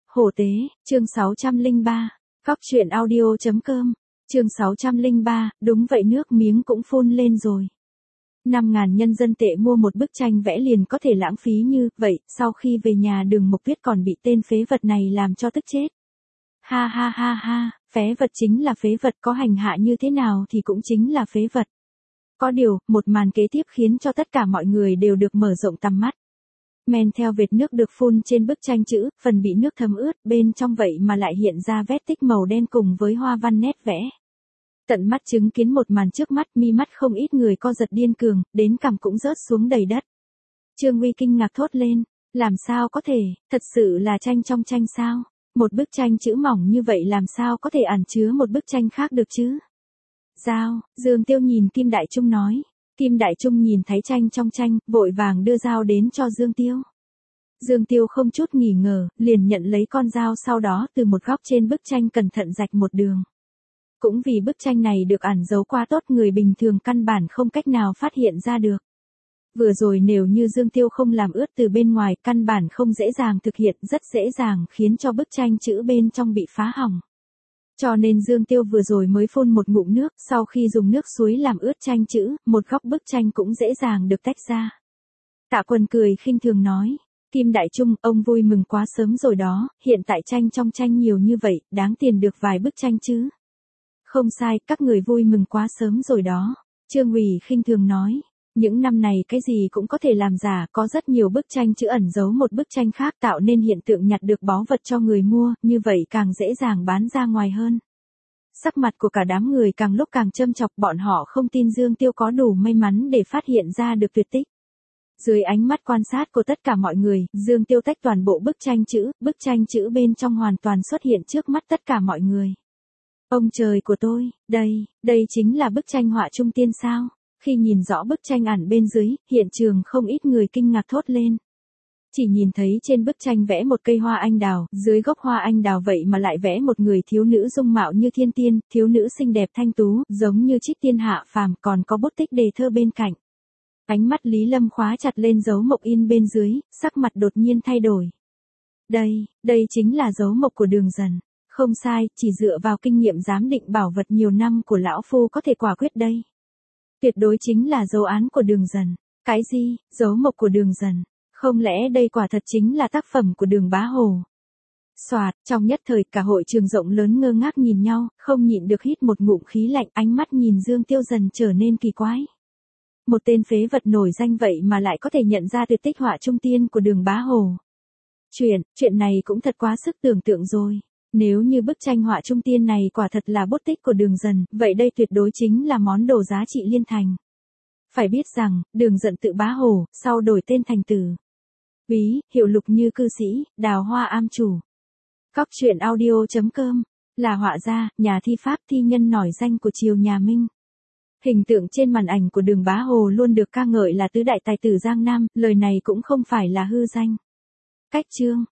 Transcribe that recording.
Hổ tế, chương 603. Cóc truyện audio.com. Chương 603, đúng vậy nước miếng cũng phun lên rồi. 5.000 nhân dân tệ mua một bức tranh vẽ liền có thể lãng phí như vậy, sau khi về nhà Đường Mục Tuyết còn bị tên phế vật này làm cho tức chết. Ha ha ha ha, phế vật chính là phế vật, có hành hạ như thế nào thì cũng chính là phế vật. Có điều, một màn kế tiếp khiến cho tất cả mọi người đều được mở rộng tầm mắt. Men theo vệt nước được phun trên bức tranh chữ, phần bị nước thấm ướt, bên trong vậy mà lại hiện ra vết tích màu đen cùng với hoa văn nét vẽ. Tận mắt chứng kiến một màn trước mắt, mi mắt không ít người co giật điên cuồng, đến cằm cũng rớt xuống đầy đất. Trương Uy kinh ngạc thốt lên, làm sao có thể, thật sự là tranh trong tranh sao? Một bức tranh chữ mỏng như vậy làm sao có thể ẩn chứa một bức tranh khác được chứ? Dao, Dương Tiêu nhìn Kim Đại Trung nói. Kim Đại Trung nhìn thấy tranh trong tranh, vội vàng đưa dao đến cho Dương Tiêu. Dương Tiêu không chút nghỉ ngờ, liền nhận lấy con dao, sau đó từ một góc trên bức tranh cẩn thận rạch một đường. Cũng vì bức tranh này được ẩn giấu quá tốt, người bình thường căn bản không cách nào phát hiện ra được. Vừa rồi nếu như Dương Tiêu không làm ướt từ bên ngoài, căn bản không dễ dàng thực hiện, rất dễ dàng khiến cho bức tranh chữ bên trong bị phá hỏng. Cho nên Dương Tiêu vừa rồi mới phun một ngụm nước, sau khi dùng nước suối làm ướt tranh chữ, một góc bức tranh cũng dễ dàng được tách ra. Tạ Quân cười khinh thường nói, Kim Đại Trung, ông vui mừng quá sớm rồi đó, hiện tại tranh trong tranh nhiều như vậy, đáng tiền được vài bức tranh chứ. Không sai, các người vui mừng quá sớm rồi đó. Trương Uy khinh thường nói, những năm này cái gì cũng có thể làm giả, có rất nhiều bức tranh chữ ẩn giấu một bức tranh khác, tạo nên hiện tượng nhặt được báu vật cho người mua, như vậy càng dễ dàng bán ra ngoài hơn. Sắc mặt của cả đám người càng lúc càng châm chọc, bọn họ không tin Dương Tiêu có đủ may mắn để phát hiện ra được tuyệt tích. Dưới ánh mắt quan sát của tất cả mọi người, Dương Tiêu tách toàn bộ bức tranh chữ bên trong hoàn toàn xuất hiện trước mắt tất cả mọi người. Ông trời của tôi, đây chính là bức tranh họa trung tiên sao? Khi nhìn rõ bức tranh ẩn bên dưới, hiện trường không ít người kinh ngạc thốt lên. Chỉ nhìn thấy trên bức tranh vẽ một cây hoa anh đào, dưới gốc hoa anh đào vậy mà lại vẽ một người thiếu nữ dung mạo như thiên tiên, thiếu nữ xinh đẹp thanh tú, giống như trích tiên hạ phàm, còn có bút tích đề thơ bên cạnh. Ánh mắt Lý Lâm khóa chặt lên dấu mộc in bên dưới, sắc mặt đột nhiên thay đổi. Đây chính là dấu mộc của Đường Dần. Không sai, chỉ dựa vào kinh nghiệm giám định bảo vật nhiều năm của lão phu có thể quả quyết đây. Tuyệt đối chính là dấu án của Đường Dần. Cái gì, dấu mộc của Đường Dần? Không lẽ đây quả thật chính là tác phẩm của Đường Bá Hồ? Soạt, trong nhất thời cả hội trường rộng lớn ngơ ngác nhìn nhau, không nhịn được hít một ngụm khí lạnh, ánh mắt nhìn Dương Tiêu dần trở nên kỳ quái. Một tên phế vật nổi danh vậy mà lại có thể nhận ra tuyệt tích họa trung tiên của Đường Bá Hồ. Chuyện này cũng thật quá sức tưởng tượng rồi. Nếu như bức tranh họa trung tiên này quả thật là bút tích của Đường Dần, vậy đây tuyệt đối chính là món đồ giá trị liên thành. Phải biết rằng, Đường Dần tự Bá Hồ, sau đổi tên thành Tử Úy, hiệu lục như cư sĩ, Đào Hoa am chủ. Cóc truyện audio.com, là họa gia, nhà thi pháp thi nhân nổi danh của triều nhà Minh. Hình tượng trên màn ảnh của Đường Bá Hồ luôn được ca ngợi là tứ đại tài tử Giang Nam, lời này cũng không phải là hư danh. Cách chương,